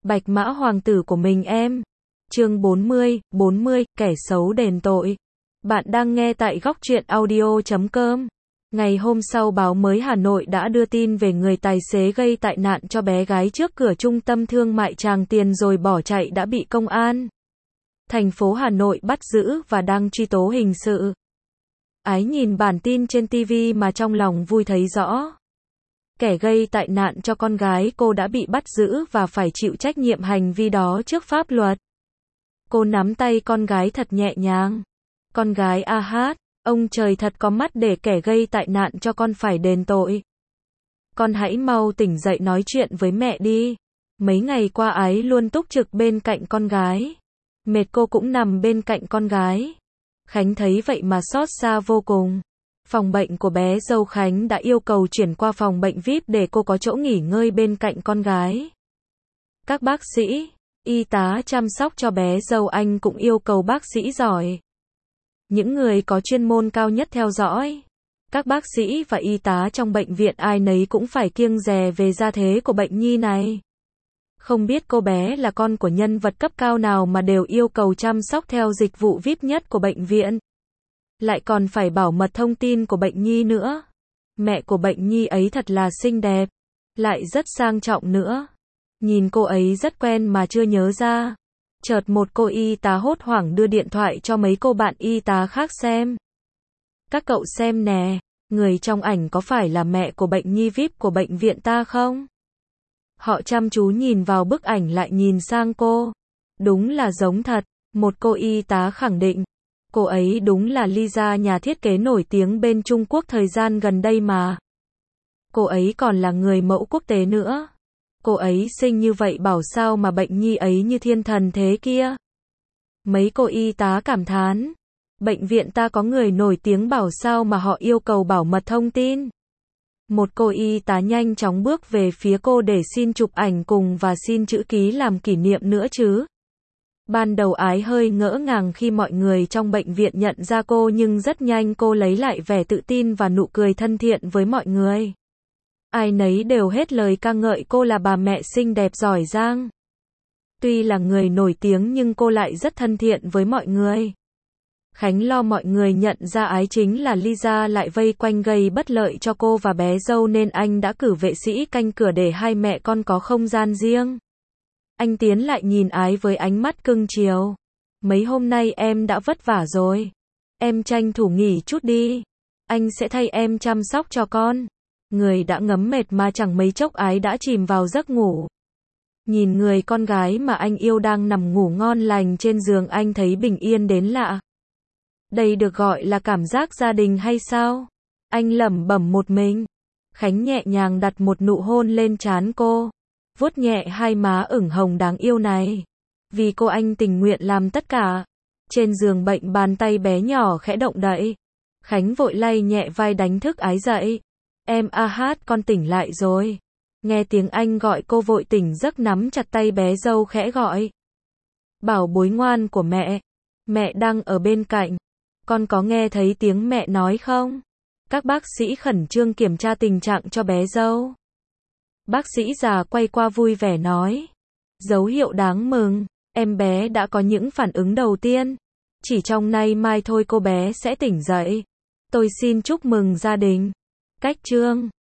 Bạch Mã hoàng tử của mình em. Chương 40, kẻ xấu đền tội. Bạn đang nghe tại Góc Truyện Audio.com. Ngày hôm sau báo mới Hà Nội đã đưa tin về người tài xế gây tai nạn cho bé gái trước cửa trung tâm thương mại Tràng Tiền rồi bỏ chạy đã bị công an thành phố Hà Nội bắt giữ và đang truy tố hình sự. Ái nhìn bản tin trên TV mà trong lòng vui thấy rõ. Kẻ gây tai nạn cho con gái cô đã bị bắt giữ và phải chịu trách nhiệm hành vi đó trước pháp luật. Cô nắm tay con gái thật nhẹ nhàng. Con gái hát, ông trời thật có mắt để kẻ gây tai nạn cho con phải đền tội. Con hãy mau tỉnh dậy nói chuyện với mẹ đi. Mấy ngày qua Ái luôn túc trực bên cạnh con gái. Mệt cô cũng nằm bên cạnh con gái. Khánh thấy vậy mà xót xa vô cùng. Phòng bệnh của bé dâu Khánh đã yêu cầu chuyển qua phòng bệnh VIP để cô có chỗ nghỉ ngơi bên cạnh con gái. Các bác sĩ, y tá chăm sóc cho bé dâu anh cũng yêu cầu bác sĩ giỏi. Những người có chuyên môn cao nhất theo dõi. Các bác sĩ và y tá trong bệnh viện ai nấy cũng phải kiêng dè về gia thế của bệnh nhi này. Không biết cô bé là con của nhân vật cấp cao nào mà đều yêu cầu chăm sóc theo dịch vụ VIP nhất của bệnh viện. Lại còn phải bảo mật thông tin của bệnh nhi nữa. Mẹ của bệnh nhi ấy thật là xinh đẹp, lại rất sang trọng nữa. Nhìn cô ấy rất quen mà chưa nhớ ra. Chợt một cô y tá hốt hoảng đưa điện thoại cho mấy cô bạn y tá khác xem. Các cậu xem nè, người trong ảnh có phải là mẹ của bệnh nhi VIP của bệnh viện ta không? Họ chăm chú nhìn vào bức ảnh lại nhìn sang cô. Đúng là giống thật, một cô y tá khẳng định. Cô ấy đúng là Lisa, nhà thiết kế nổi tiếng bên Trung Quốc thời gian gần đây mà. Cô ấy còn là người mẫu quốc tế nữa. Cô ấy xinh như vậy bảo sao mà bệnh nhi ấy như thiên thần thế kia. Mấy cô y tá cảm thán. Bệnh viện ta có người nổi tiếng bảo sao mà họ yêu cầu bảo mật thông tin. Một cô y tá nhanh chóng bước về phía cô để xin chụp ảnh cùng và xin chữ ký làm kỷ niệm nữa chứ. Ban đầu Ái hơi ngỡ ngàng khi mọi người trong bệnh viện nhận ra cô nhưng rất nhanh cô lấy lại vẻ tự tin và nụ cười thân thiện với mọi người. Ai nấy đều hết lời ca ngợi cô là bà mẹ xinh đẹp giỏi giang. Tuy là người nổi tiếng nhưng cô lại rất thân thiện với mọi người. Khánh lo mọi người nhận ra Ái chính là Lisa lại vây quanh gây bất lợi cho cô và bé dâu nên anh đã cử vệ sĩ canh cửa để hai mẹ con có không gian riêng. Anh tiến lại nhìn Ái với ánh mắt cưng chiều. Mấy hôm nay em đã vất vả rồi. Em tranh thủ nghỉ chút đi. Anh sẽ thay em chăm sóc cho con. Người đã ngấm mệt mà chẳng mấy chốc Ái đã chìm vào giấc ngủ. Nhìn người con gái mà anh yêu đang nằm ngủ ngon lành trên giường anh thấy bình yên đến lạ. Đây được gọi là cảm giác gia đình hay sao? Anh lẩm bẩm một mình. Khánh nhẹ nhàng đặt một nụ hôn lên trán cô. Vuốt nhẹ hai má ửng hồng đáng yêu này. Vì cô anh tình nguyện làm tất cả. Trên giường bệnh bàn tay bé nhỏ khẽ động đậy. Khánh vội lay nhẹ vai đánh thức Ái dậy. Em hát, con tỉnh lại rồi. Nghe tiếng anh gọi cô vội tỉnh giấc nắm chặt tay bé dâu khẽ gọi. Bảo bối ngoan của mẹ. Mẹ đang ở bên cạnh. Con có nghe thấy tiếng mẹ nói không? Các bác sĩ khẩn trương kiểm tra tình trạng cho bé dâu. Bác sĩ già quay qua vui vẻ nói. Dấu hiệu đáng mừng, em bé đã có những phản ứng đầu tiên. Chỉ trong nay mai thôi cô bé sẽ tỉnh dậy. Tôi xin chúc mừng gia đình. Cách chương